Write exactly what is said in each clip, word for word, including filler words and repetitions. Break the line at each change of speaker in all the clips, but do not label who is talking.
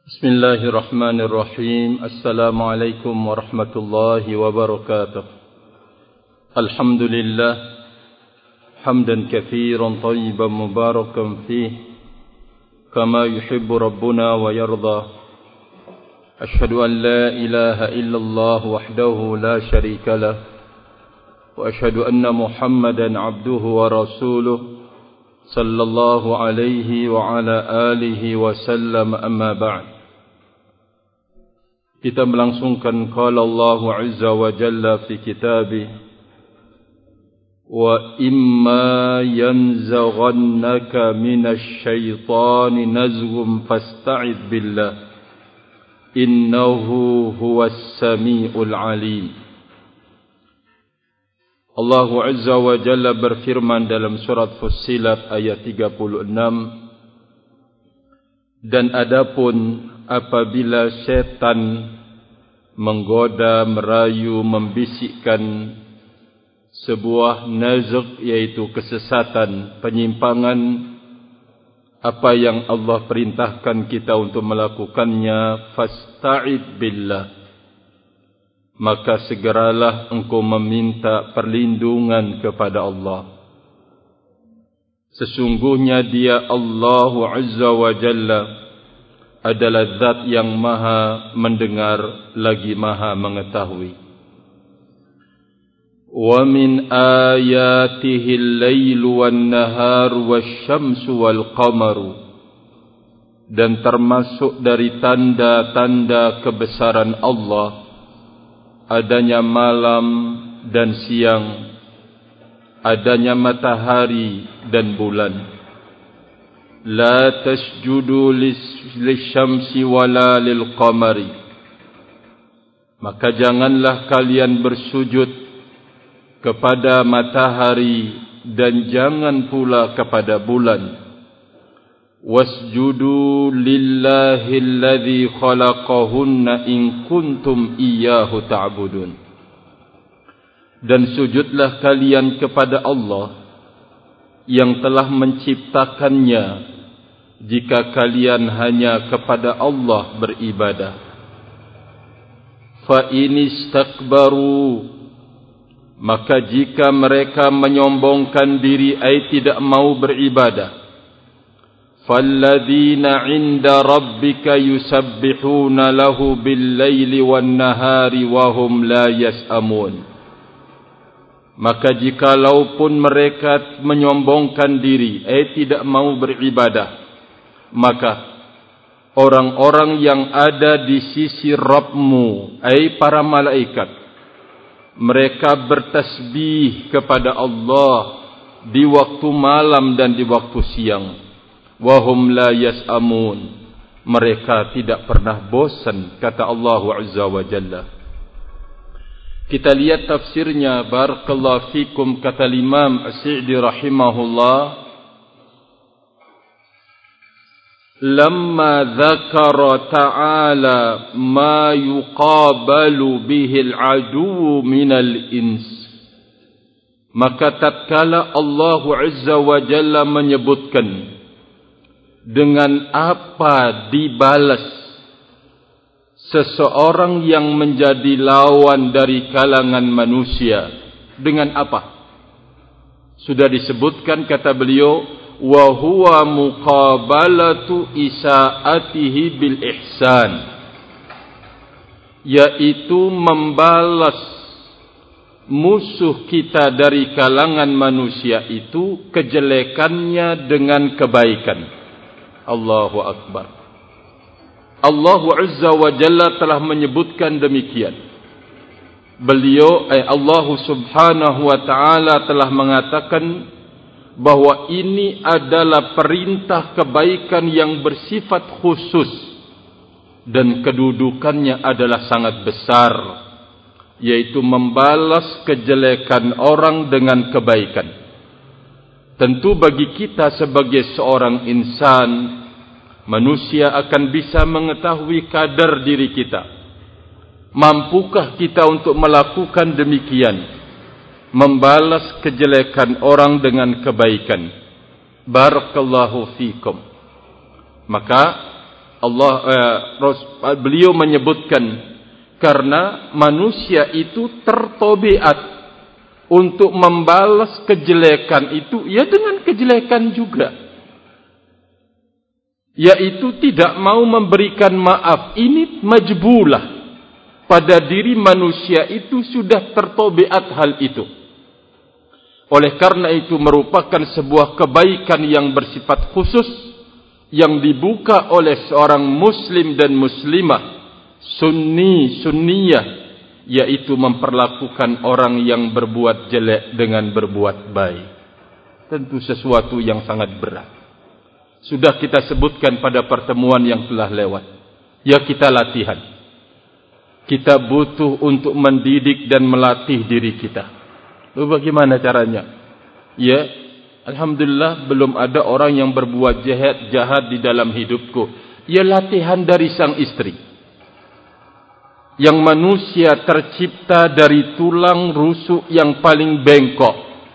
Bismillahirrahmanirrahim. Assalamualaikum warahmatullahi wabarakatuh. Alhamdulillah hamdan katsiran tayyiban mubarakan fih kama yuhibbu rabbuna wa yarda. Ashhadu an la ilaha illallah wahdahu la syarika lah wa ashhadu anna Muhammadan abduhu wa rasuluh sallallahu alaihi wa ala alihi wa sallam, amma ba'd. Kita melangsungkan qala Allah Azza wa Jalla fi kitabih, wa imma yanzaghannaka minasy syaitani nazghum fasta'id billah innahu huwas samiul alim. Allah Azza wa Jalla berfirman dalam surat Fussilat ayat tiga puluh enam, dan adapun apabila syaitan menggoda, merayu, membisikkan sebuah nazg, yaitu kesesatan, penyimpangan, apa yang Allah perintahkan kita untuk melakukannya, fasta'id billah, maka segeralah engkau meminta perlindungan kepada Allah. Sesungguhnya Dia Allah Azza wa Jalla adalah zat yang maha mendengar lagi maha mengetahui. Wa min ayatihi al-lailu wan-naharu wasyamsu wal-qamaru, dan termasuk dari tanda-tanda kebesaran Allah adanya malam dan siang, adanya matahari dan bulan. La tasjudu lisyamsi wala lilqamari, maka janganlah kalian bersujud kepada matahari dan jangan pula kepada bulan. Wasjudu lillahi alladhi khalaqahunna in kuntum iyyahu ta'budun, dan sujudlah kalian kepada Allah yang telah menciptakannya jika kalian hanya kepada Allah beribadah. Fa in istakbaru, maka jika mereka menyombongkan diri ai tidak mau beribadah, falladzina 'inda rabbika yusabbihuna lahu bil-laili wan-nahari wa hum la yas'amun, maka jikalaupun mereka menyombongkan diri, eh tidak mau beribadah, maka orang-orang yang ada di sisi Rabbmu, eh para malaikat, mereka bertasbih kepada Allah di waktu malam dan di waktu siang. Wahum la yas'amun, mereka tidak pernah bosan, kata Allah Azza wa Jalla. Kita lihat tafsirnya, barakallahu fikum, kata Imam As-Sa'di rahimahullah, lamma dzakara ta'ala ma yuqabalu bihi al-'adu minal ins, maka tatkala Allah Azza wa Jalla menyebutkan dengan apa dibalas seseorang yang menjadi lawan dari kalangan manusia, dengan apa? Sudah disebutkan, kata beliau, wa huwa muqabalatu isaatihi bil ihsan, yaitu membalas musuh kita dari kalangan manusia itu kejelekannya dengan kebaikan. Allahu Akbar. Allah Azza wa Jalla telah menyebutkan demikian. Beliau, eh, Allah Subhanahu wa Ta'ala telah mengatakan bahwa ini adalah perintah kebaikan yang bersifat khusus dan kedudukannya adalah sangat besar, yaitu membalas kejelekan orang dengan kebaikan. Tentu bagi kita sebagai seorang insan, manusia akan bisa mengetahui kadar diri kita. Mampukah kita untuk melakukan demikian, membalas kejelekan orang dengan kebaikan? Barakallahu fikum. Maka Allah eh, beliau menyebutkan karena manusia itu tertobiat untuk membalas kejelekan itu ya dengan kejelekan juga, yaitu tidak mau memberikan maaf. Ini majbulah, pada diri manusia itu sudah tertobiat hal itu. Oleh karena itu merupakan sebuah kebaikan yang bersifat khusus yang dibuka oleh seorang muslim dan muslimah, sunni, sunniyah, yaitu memperlakukan orang yang berbuat jelek dengan berbuat baik. Tentu sesuatu yang sangat berat. Sudah kita sebutkan pada pertemuan yang telah lewat. Ya, kita latihan. Kita butuh untuk mendidik dan melatih diri kita. Lalu bagaimana caranya? Ya, alhamdulillah belum ada orang yang berbuat jahat jahat di dalam hidupku. Ya, latihan dari sang istri. Yang manusia tercipta dari tulang rusuk yang paling bengkok.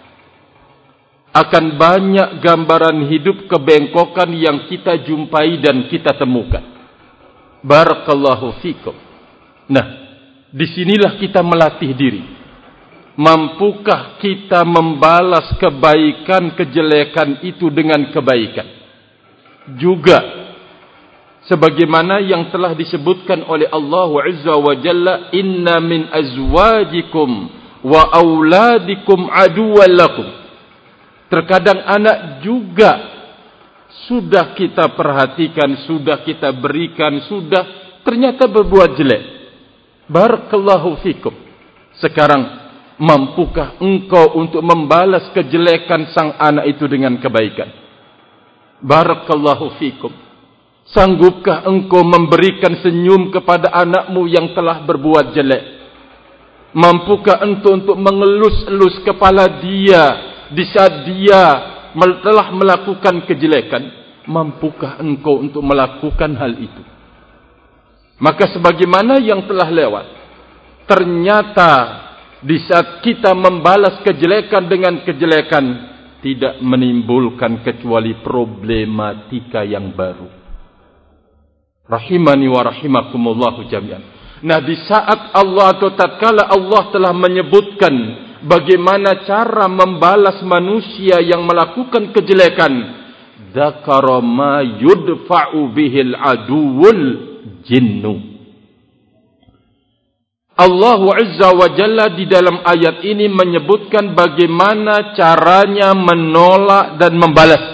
Akan banyak gambaran hidup kebengkokan yang kita jumpai dan kita temukan. Barakallahu fikum. Nah, disinilah kita melatih diri. Mampukah kita membalas kebaikan kejelekan itu dengan kebaikan? Juga sebagaimana yang telah disebutkan oleh Allah Azza wa Jalla, inna min azwajikum wa auladikum aduwwan lakum. Terkadang anak juga sudah kita perhatikan, sudah kita berikan, sudah ternyata berbuat jelek. Barakallahu fikum. Sekarang mampukah engkau untuk membalas kejelekan sang anak itu dengan kebaikan? Barakallahu fikum. Sanggupkah engkau memberikan senyum kepada anakmu yang telah berbuat jelek? Mampukah engkau untuk mengelus-elus kepala dia di saat dia telah melakukan kejelekan? Mampukah engkau untuk melakukan hal itu? Maka sebagaimana yang telah lewat, ternyata di saat kita membalas kejelekan dengan kejelekan, tidak menimbulkan kecuali problematika yang baru. Rahimani wa rahimakumullahu jami'an. Nah, di saat Allah atau tatkala Allah telah menyebutkan bagaimana cara membalas manusia yang melakukan kejelekan, dzakara ma yudfa'u bihil aduwul jinnu. Allah Azza wa Jalla di dalam ayat ini menyebutkan bagaimana caranya menolak dan membalas.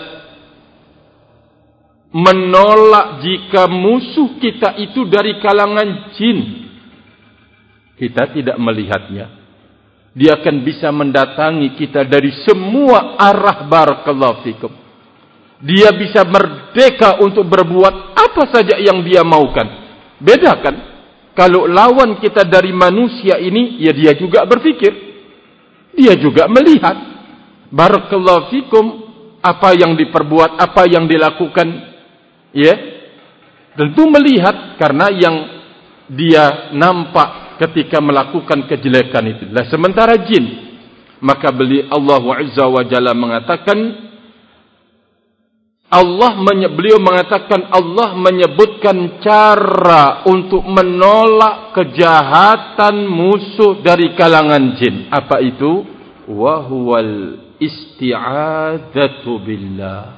Menolak jika musuh kita itu dari kalangan jin. Kita tidak melihatnya. Dia akan bisa mendatangi kita dari semua arah. Barakallahu fikum. Dia bisa merdeka untuk berbuat apa saja yang dia maukan. Bedakan. Kalau lawan kita dari manusia ini, ya dia juga berfikir. Dia juga melihat. Barakallahu fikum. Apa yang diperbuat, apa yang dilakukan. Ya, tentu melihat karena yang dia nampak ketika melakukan kejelekan itu. Lah sementara jin, maka beli Allah Azza wa Jalla mengatakan, Allah beliau mengatakan Allah menyebutkan cara untuk menolak kejahatan musuh dari kalangan jin. Apa itu? Wa huwal isti'adzatu billah.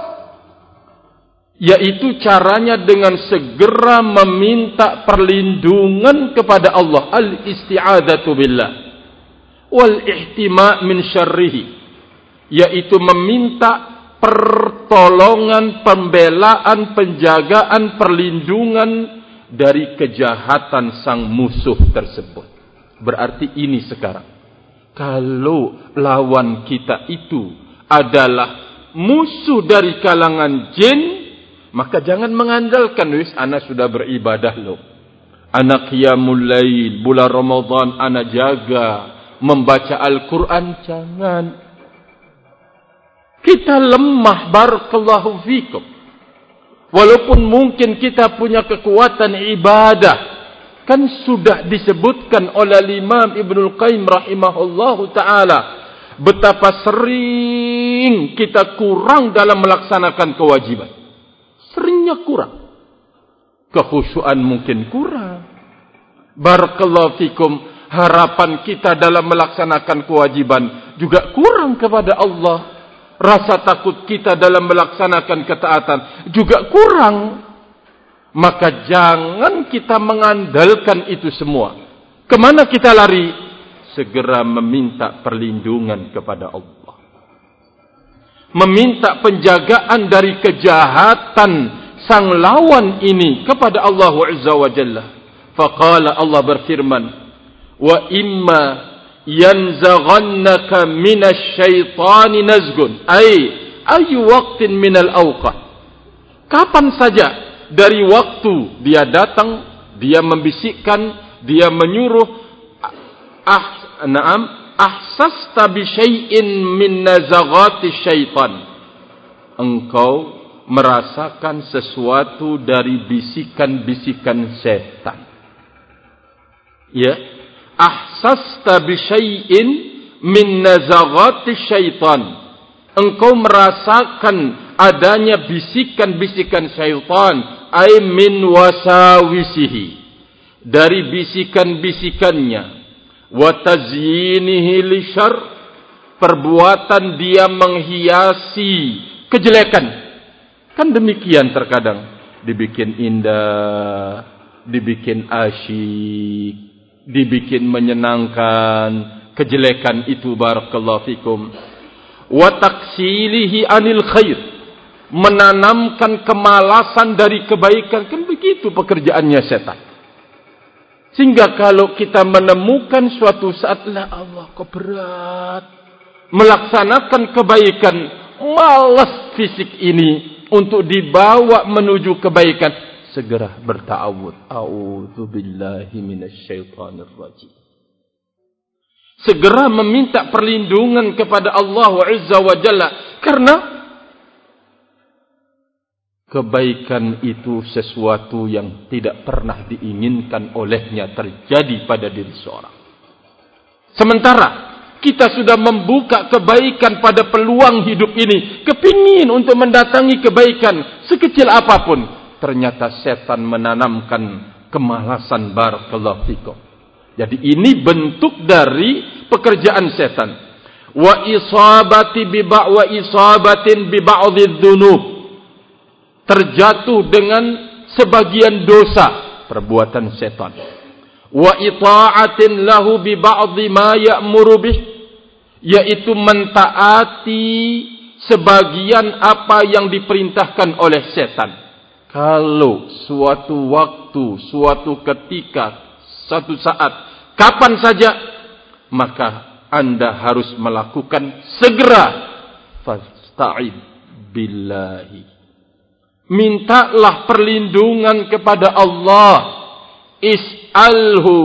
Yaitu caranya dengan segera meminta perlindungan kepada Allah. Al-isti'adzatu billah. Wal ihtima' min syarrihi. Yaitu meminta pertolongan, pembelaan, penjagaan, perlindungan dari kejahatan sang musuh tersebut. Berarti ini sekarang. Kalau lawan kita itu adalah musuh dari kalangan jin, maka jangan mengandalkan, wis anak sudah beribadah loh. Anak qiyamul lail, bulan Ramadan anak jaga, membaca Al-Quran, jangan. Kita lemah, barakallahu fikum. Walaupun mungkin kita punya kekuatan ibadah, kan sudah disebutkan oleh Imam Ibnul Qayyim rahimahullahu ta'ala, betapa sering kita kurang dalam melaksanakan kewajiban. Seringnya kurang. Kekhusyuan mungkin kurang. Barakallahu fikum, harapan kita dalam melaksanakan kewajiban juga kurang kepada Allah. Rasa takut kita dalam melaksanakan ketaatan juga kurang. Maka jangan kita mengandalkan itu semua. Kemana kita lari? Segera meminta perlindungan kepada Allah. Meminta penjagaan dari kejahatan sang lawan ini kepada Allah Azza wa Jalla. Faqala, Allah berfirman, wa imma yanzaghannaka minasy syaitani nazgun, ay ayu waqtin minal awqat. Kapan saja dari waktu dia datang, dia membisikkan, dia menyuruh, ah na'am ahsasta bi syai'in min nazaghati syaitan. Engkau merasakan sesuatu dari bisikan-bisikan setan. Ya, ahsasta bi syai'in min nazaghati syaitan. Engkau merasakan adanya bisikan-bisikan syaitan, ay min wasawisihi, dari bisikan-bisikannya. Wa tazyinihi lisyarr, perbuatan dia menghiasi kejelekan. Kan demikian terkadang, dibikin indah, dibikin asyik, dibikin menyenangkan kejelekan itu, barakallahu fikum. Wa taksilihi anil khair, menanamkan kemalasan dari kebaikan. Kan begitu pekerjaannya setan. Sehingga kalau kita menemukan suatu saat, la Allah kok berat melaksanakan kebaikan, malas fisik ini untuk dibawa menuju kebaikan, segera berta'awud. A'udzubillahi minasyaitonir rajim. Segera meminta perlindungan kepada Allah Azza wa Jalla, karena kebaikan itu sesuatu yang tidak pernah diinginkan olehnya terjadi pada diri seorang. Sementara kita sudah membuka kebaikan pada peluang hidup ini, kepingin untuk mendatangi kebaikan sekecil apapun, ternyata setan menanamkan kemalasan, barakallahu fikum. Jadi ini bentuk dari pekerjaan setan. Wa isabati bi ba' wa isabatin bi ba'dhi dzunub, terjatuh dengan sebagian dosa, perbuatan setan. Wa ita'atin lahu bi ba'dhi ma ya'muru bih, yaitu mentaati sebagian apa yang diperintahkan oleh setan. Kalau suatu waktu, suatu ketika, satu saat, kapan saja, maka Anda harus melakukan segera. Fasta'id billahi, mintalah perlindungan kepada Allah. Is'alhu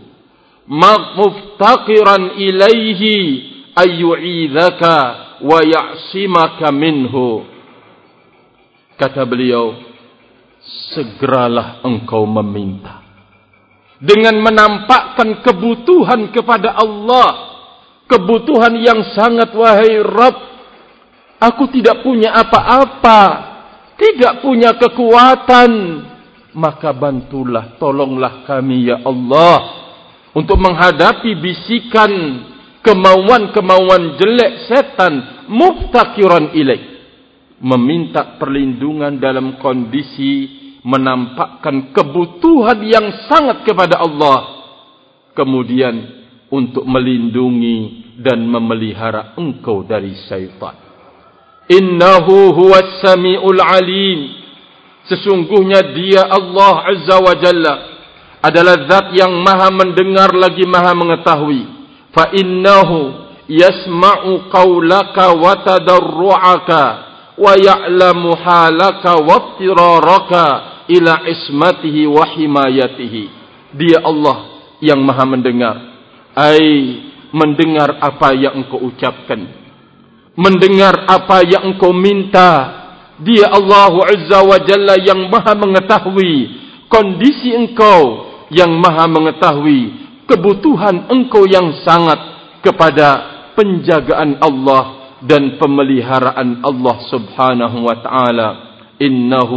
muftaqiran ilaihi ayyu'idhaka wa ya'simaka minhu. Kata beliau, segeralah engkau meminta dengan menampakkan kebutuhan kepada Allah, kebutuhan yang sangat. Wahai Rabb, aku tidak punya apa-apa, tidak punya kekuatan, maka bantulah, tolonglah kami ya Allah untuk menghadapi bisikan kemauan-kemauan jelek setan. Muftakiran ilaih, meminta perlindungan dalam kondisi menampakkan kebutuhan yang sangat kepada Allah, kemudian untuk melindungi dan memelihara engkau dari syaitan. Innahu huwas sami'ul alim, sesungguhnya dia Allah Azza wa Jalla adalah zat yang maha mendengar lagi maha mengetahui. Fa innahu yasma'u qawlaka wa tadarru'aka wa ya'lamu halaka wa iftiraraka ila ismatihi wa himayatihi. Dia Allah yang maha mendengar, ai mendengar apa yang engkau ucapkan, mendengar apa yang engkau minta. Dia Allah Azza wa Jalla yang maha mengetahui kondisi engkau, yang maha mengetahui kebutuhan engkau yang sangat kepada penjagaan Allah dan pemeliharaan Allah Subhanahu wa ta'ala. Innahu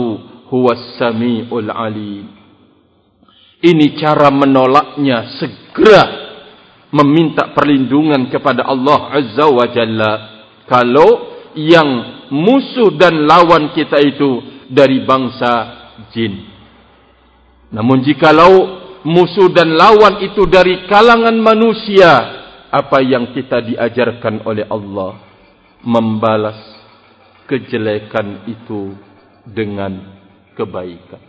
huwas samiul alim. Ini cara menolaknya, segera meminta perlindungan kepada Allah Azza wa Jalla. Kalau yang musuh dan lawan kita itu dari bangsa jin. Namun jikalau musuh dan lawan itu dari kalangan manusia, apa yang kita diajarkan oleh Allah? Membalas kejelekan itu dengan kebaikan.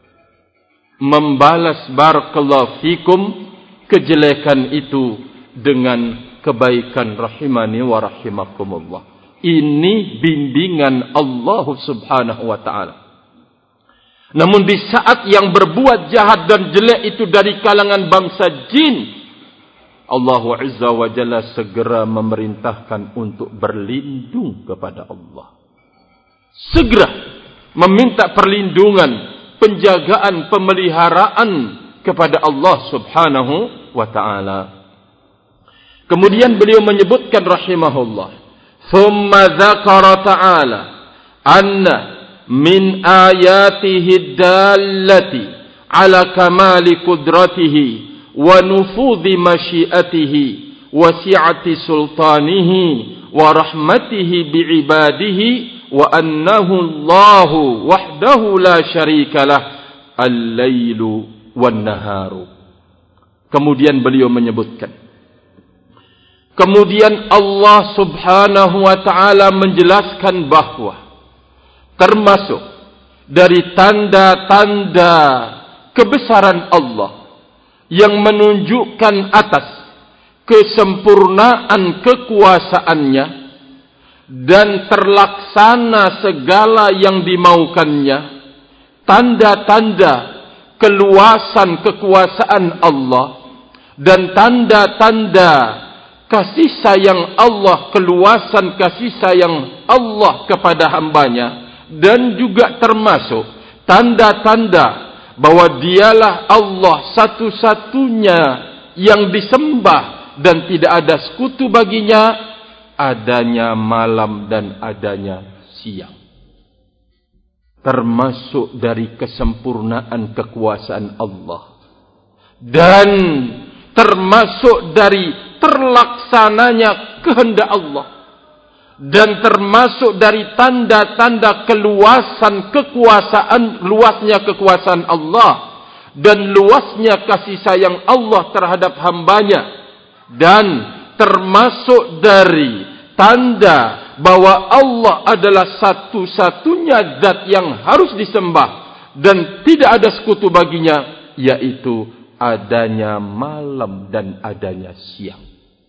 Membalas barakallahu fikum kejelekan itu dengan kebaikan, rahimani wa rahimakumullah. Ini bimbingan Allah Subhanahu wa taala. Namun di saat yang berbuat jahat dan jelek itu dari kalangan bangsa jin, Allah Azza wa Jalla segera memerintahkan untuk berlindung kepada Allah. Segera meminta perlindungan, penjagaan, pemeliharaan kepada Allah Subhanahu wa taala. Kemudian beliau menyebutkan rahimahullah, "Tsumma dzakara ta'ala anna min ayatihi dallati ala kamali qudratihi wa nufudhi masyiatihi wa si'ati sultanihi wa rahmatihi bi'ibadihi wa annahu Allahu wahdahu la syarika lah al-lailu wan naharu." Kemudian beliau menyebutkan, kemudian Allah Subhanahu wa taala menjelaskan bahwa termasuk dari tanda-tanda kebesaran Allah yang menunjukkan atas kesempurnaan kekuasaannya dan terlaksana segala yang dimaukannya, tanda-tanda keluasan kekuasaan Allah dan tanda-tanda kasih sayang Allah, keluasan kasih sayang Allah kepada hambanya, dan juga termasuk tanda-tanda bahwa dialah Allah satu-satunya yang disembah dan tidak ada sekutu baginya, adanya malam dan adanya siang. Termasuk dari kesempurnaan kekuasaan Allah, dan termasuk dari terlaksananya kehendak Allah, dan termasuk dari tanda-tanda keluasan kekuasaan, luasnya kekuasaan Allah dan luasnya kasih sayang Allah terhadap hambanya, dan termasuk dari tanda bahwa Allah adalah satu-satunya zat yang harus disembah dan tidak ada sekutu baginya, yaitu adanya malam dan adanya siang.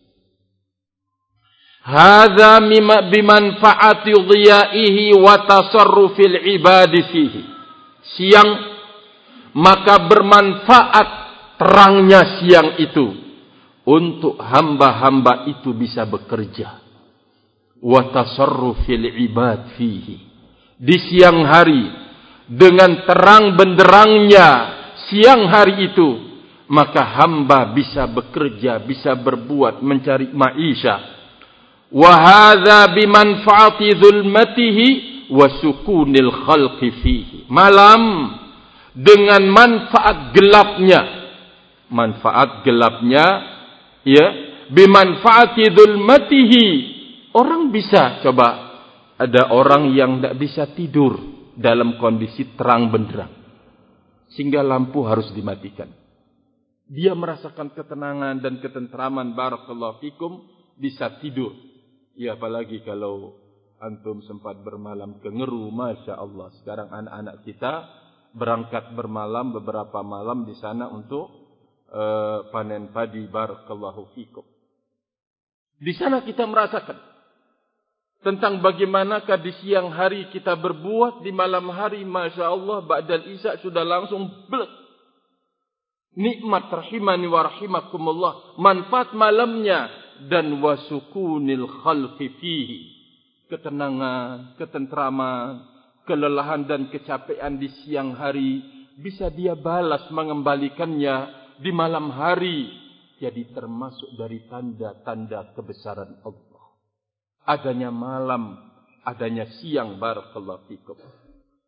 Hadza mimma bimanfaati dhiyaihi wa tasarrufil ibadi fihi. Siang, maka bermanfaat terangnya siang itu untuk hamba-hamba itu bisa bekerja. Wa tasarrufil ibad fihi. Di siang hari, dengan terang benderangnya siang hari itu, maka hamba bisa bekerja, bisa berbuat, mencari maisha. Wa hadza bimanfaati zulmatihi wa sukunil khalqi fihi. Malam dengan manfaat gelapnya, manfaat gelapnya, ya, bimanfaati zulmatihi. Orang bisa, coba ada orang yang tidak bisa tidur dalam kondisi terang benderang, sehingga lampu harus dimatikan. Dia merasakan ketenangan dan ketentraman, barakallahu fikum, bisa tidur. Ya, apalagi kalau antum sempat bermalam ke Ngeru, Masya Allah. Sekarang anak-anak kita berangkat bermalam beberapa malam di sana untuk uh, panen padi, barakallahu fikum. Di sana kita merasakan tentang bagaimanakah di siang hari kita berbuat, di malam hari, Masya Allah, ba'dal isya sudah langsung blek. Nikmat, rahimani wa rahimakumullah, manfaat malamnya. Dan wasukunil khalqi fihi, ketenangan, ketentraman, kelelahan dan kecapean di siang hari bisa dia balas mengembalikannya di malam hari. Jadi termasuk dari tanda-tanda kebesaran Allah, adanya malam, adanya siang, barakallahu fikum.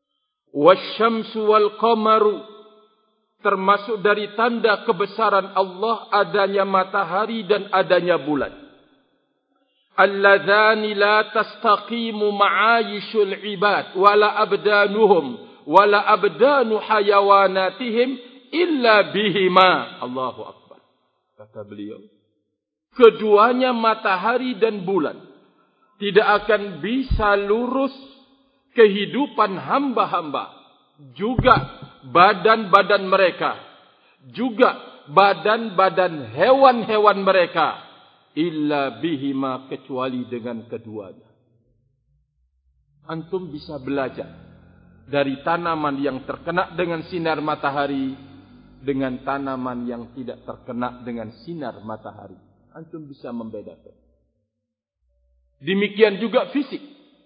Wasyamsu wal qamaru, termasuk dari tanda kebesaran Allah adanya matahari dan adanya bulan. Alladzani la tastaqimu ma'ayishul ibad wala abdanuhum wala abdanu hayawanatihim illa bihima. Allahu akbar. Kata beliau, keduanya matahari dan bulan tidak akan bisa lurus kehidupan hamba-hamba, juga badan-badan mereka, juga badan-badan hewan-hewan mereka, illa bihima, kecuali dengan keduanya. Antum bisa belajar dari tanaman yang terkena dengan sinar matahari dengan tanaman yang tidak terkena dengan sinar matahari. Antum bisa membedakan. Demikian juga fisik.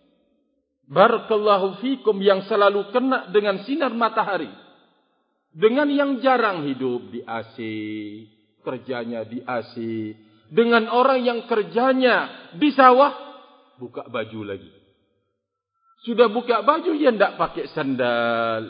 Barakallahu fikum, yang selalu kena dengan sinar matahari, dengan yang jarang hidup di A C, kerjanya di A C, dengan orang yang kerjanya di sawah, buka baju lagi. Sudah buka baju, ya tidak pakai sandal.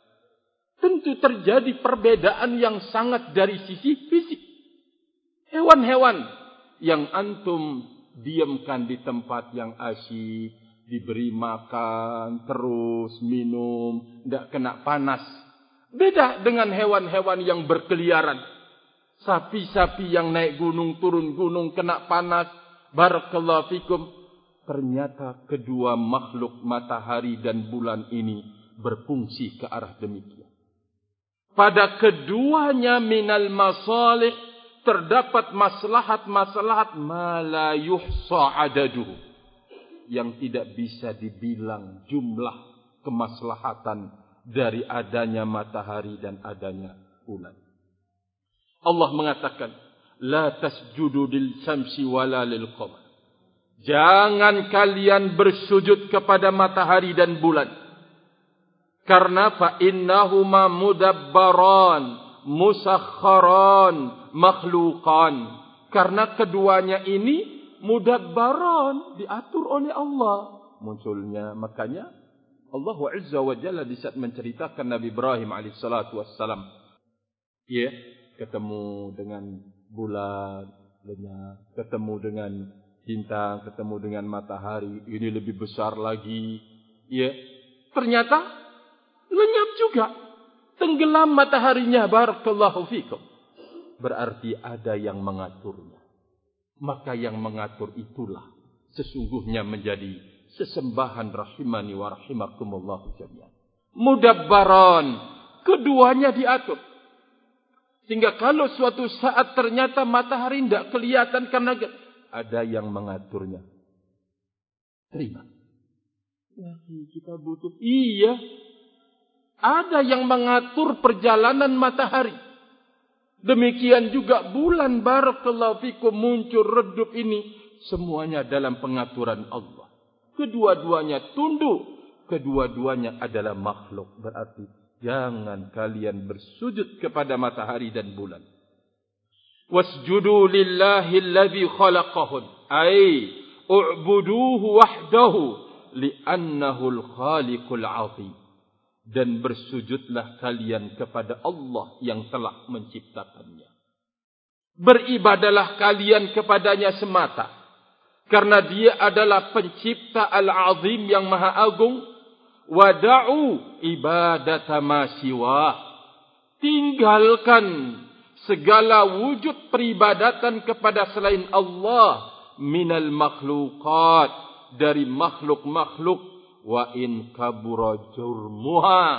Tentu terjadi perbedaan yang sangat dari sisi fisik. Hewan-hewan yang antum diamkan di tempat yang asyik, diberi makan, terus minum, tidak kena panas. Beda dengan hewan-hewan yang berkeliaran. Sapi-sapi yang naik gunung, turun gunung, kena panas. Barakallahu fikum. Ternyata kedua makhluk matahari dan bulan ini berfungsi ke arah demikian. Pada keduanya minal masalih terdapat maslahat-maslahat ma la yuhsa adaduhu, yang tidak bisa dibilang jumlah kemaslahatan dari adanya matahari dan adanya bulan. Allah mengatakan, la tasjudu lil syamsi wala lil qamar. Jangan kalian bersujud kepada matahari dan bulan. Karena fa innahuma mudabbaran, musakhkharan, makhluqan. Karena keduanya ini mudabbaran, diatur oleh Allah munculnya. Makanya Allah Azza wa Jalla di saat menceritakan Nabi Ibrahim alaihi salatu wassalam, ya, ketemu dengan bulan, ketemu dengan bintang, ketemu dengan matahari, ini lebih besar lagi, ya. Ternyata lenyap juga, tenggelam mataharinya. Barakallahu fikum. Berarti ada yang mengaturnya. Maka yang mengatur itulah sesungguhnya menjadi sesembahan rahimani wa rahimakumullahu jami'an. Mudabbaran, keduanya diatur. Sehingga kalau suatu saat ternyata matahari tidak kelihatan karena ada yang mengaturnya, terima. Ya, kita butuh. Iya, ada yang mengatur perjalanan matahari. Demikian juga bulan, barakallahu fikum, muncul redup ini, semuanya dalam pengaturan Allah. Kedua-duanya tunduk, kedua-duanya adalah makhluk. Berarti jangan kalian bersujud kepada matahari dan bulan. Wasjudu lillahi alladhi khalaqahun, ay u'buduhu wahdahu li'annahu al-khaliqul 'azim. Dan bersujudlah kalian kepada Allah yang telah menciptakannya. Beribadalah kalian kepadanya semata, karena dia adalah pencipta al-'azim yang maha agung. Wada'u ibadata ma siwah, tinggalkan segala wujud peribadatan kepada selain Allah, minal makhluqat, dari makhluk-makhluk, wa in kabura jurmuha,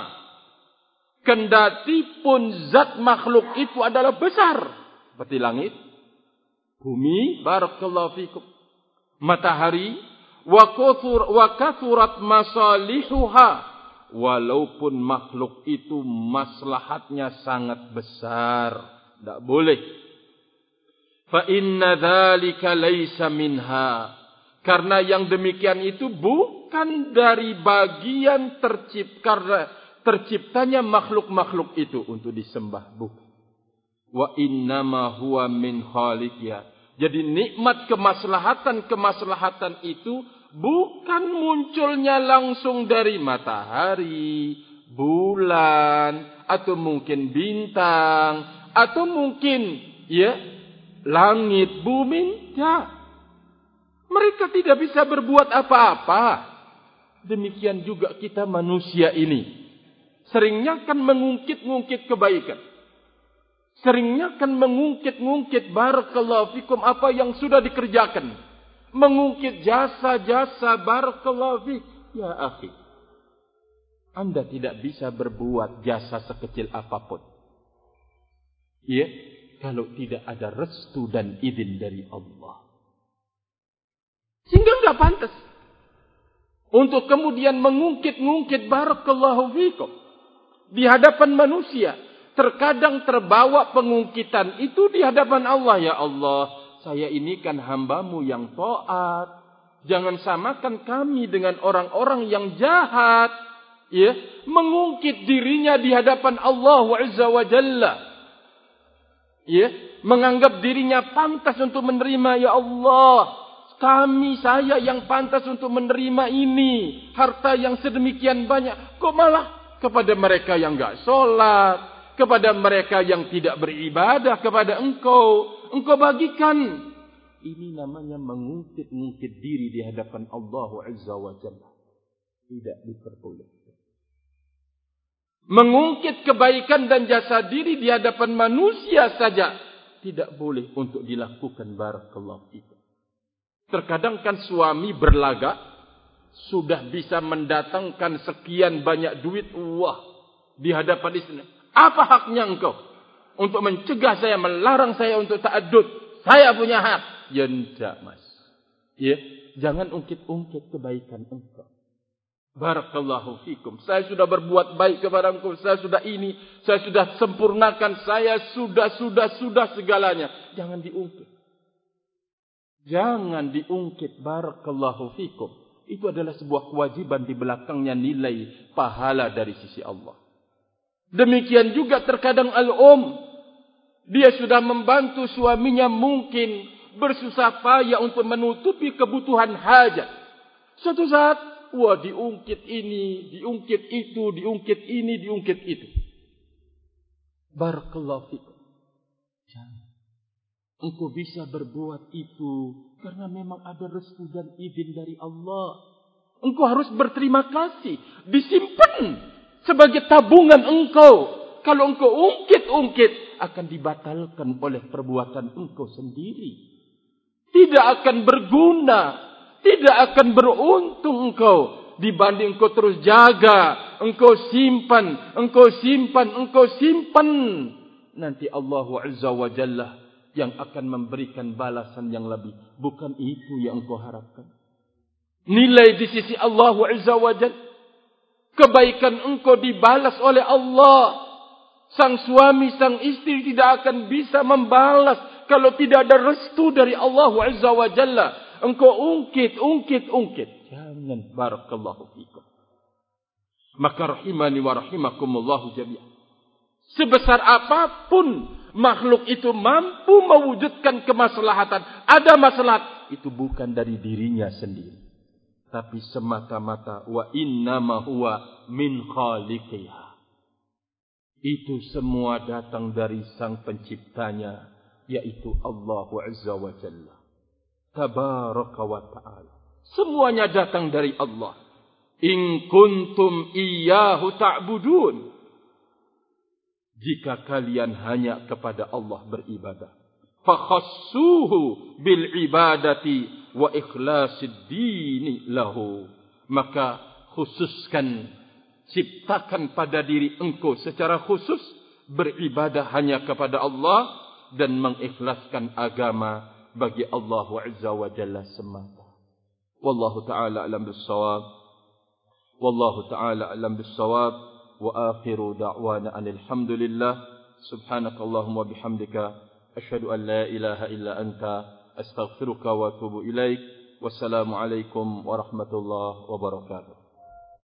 kendati pun zat makhluk itu adalah besar, seperti langit, bumi, barakallahu fikum, matahari, wa kathur wa kathurat masalihuha, walaupun makhluk itu maslahatnya sangat besar, tidak boleh. Fa inna dzalika laisa minha, karena yang demikian itu bukan dari bagian tercipta, terciptanya makhluk-makhluk itu untuk disembah, bukan. Wa innama huwa min khaliqiha. Jadi nikmat kemaslahatan-kemaslahatan itu bukan munculnya langsung dari matahari, bulan, atau mungkin bintang, atau mungkin ya langit, bumi. Ya. Mereka tidak bisa berbuat apa-apa. Demikian juga kita manusia ini. Seringnya kan mengungkit-ungkit kebaikan. Seringnya kan mengungkit-ungkit barakallahu fikum apa yang sudah dikerjakan. Mengungkit jasa-jasa barakallahu fik. Ya akhi, Anda tidak bisa berbuat jasa sekecil apapun. Ya, kalau tidak ada restu dan izin dari Allah. Sehingga enggak pantas untuk kemudian mengungkit-ungkit barakallahu fikum di hadapan manusia. Terkadang terbawa pengungkitan itu di hadapan Allah. Ya Allah, saya ini kan hambamu yang taat. Jangan samakan kami dengan orang-orang yang jahat. Ya, mengungkit dirinya di hadapan Allah Azza wa Jalla. Ya, menganggap dirinya pantas untuk menerima. Ya Allah, kami, saya yang pantas untuk menerima ini. Harta yang sedemikian banyak. Kok malah kepada mereka yang enggak sholat. Kepada mereka yang tidak beribadah kepada engkau. Engkau bagikan. Ini namanya mengungkit-ungkit diri di hadapan Allah Azza wa Jalla. Tidak diperbolehkan. Mengungkit kebaikan dan jasa diri di hadapan manusia saja tidak boleh untuk dilakukan. Barakallahu fikum. Terkadang kan suami berlagak sudah bisa mendatangkan sekian banyak duit, wah, di hadapan istri. Apa haknya engkau untuk mencegah saya, melarang saya untuk ta'addud? Saya punya hak. Ya tidak, Mas. Ya, jangan ungkit-ungkit kebaikan engkau. Barakallahu fikum. Saya sudah berbuat baik kepada engkau, saya sudah ini, saya sudah sempurnakan, saya sudah sudah sudah segalanya. Jangan diungkit. Jangan diungkit. Barakallahu fikum. Itu adalah sebuah kewajiban, di belakangnya nilai pahala dari sisi Allah. Demikian juga terkadang al-um, dia sudah membantu suaminya mungkin bersusah payah untuk menutupi kebutuhan hajat. Suatu saat, wah, diungkit ini, diungkit itu, diungkit ini, diungkit itu. Barakallahu fikum. Jangan. Engkau bisa berbuat itu karena memang ada restu dan izin dari Allah. Engkau harus berterima kasih. Disimpan sebagai tabungan engkau. Kalau engkau ungkit-ungkit, akan dibatalkan oleh perbuatan engkau sendiri. Tidak akan berguna. Tidak akan beruntung engkau. Dibanding engkau terus jaga. Engkau simpan. Engkau simpan. Engkau simpan. Nanti Allah Azza wa Jalla yang akan memberikan balasan yang lebih. Bukan itu yang engkau harapkan. Nilai di sisi Allah Azza wa Jalla. Kebaikan engkau dibalas oleh Allah. Sang suami, sang istri tidak akan bisa membalas kalau tidak ada restu dari Allah Azza wa Jalla. Engkau ungkit, ungkit, ungkit. Jangan. Barakallahu fikum. Maka rahimani wa rahimakumullahu jami'an. Sebesar apapun makhluk itu mampu mewujudkan kemaslahatan, ada maslahat, itu bukan dari dirinya sendiri, tapi semata-mata wa innama huwa min khaliqiha. Itu semua datang dari sang penciptanya, yaitu Allah Azza wa Jalla. Tabaraka wa ta'ala. Semuanya datang dari Allah. In kuntum iyyahu ta'budun. Jika kalian hanya kepada Allah beribadah. Fakhassuhu bil ibadati wa ikhlasid dini lahu. Maka khususkan, ciptakan pada diri engkau secara khusus beribadah hanya kepada Allah dan mengikhlaskan agama bagi Allah Azza wa Jalla semata. Wallahu ta'ala alam bis-shawab. Wallahu ta'ala alam bis-shawab. Wa akhiru da'wana anil hamdulillah. Subhanakallahumma bihamdika asyhadu an la ilaha illa anta astaghfiruka wa atubu ilaik. Wassalamu alaikum warahmatullahi wabarakatuh.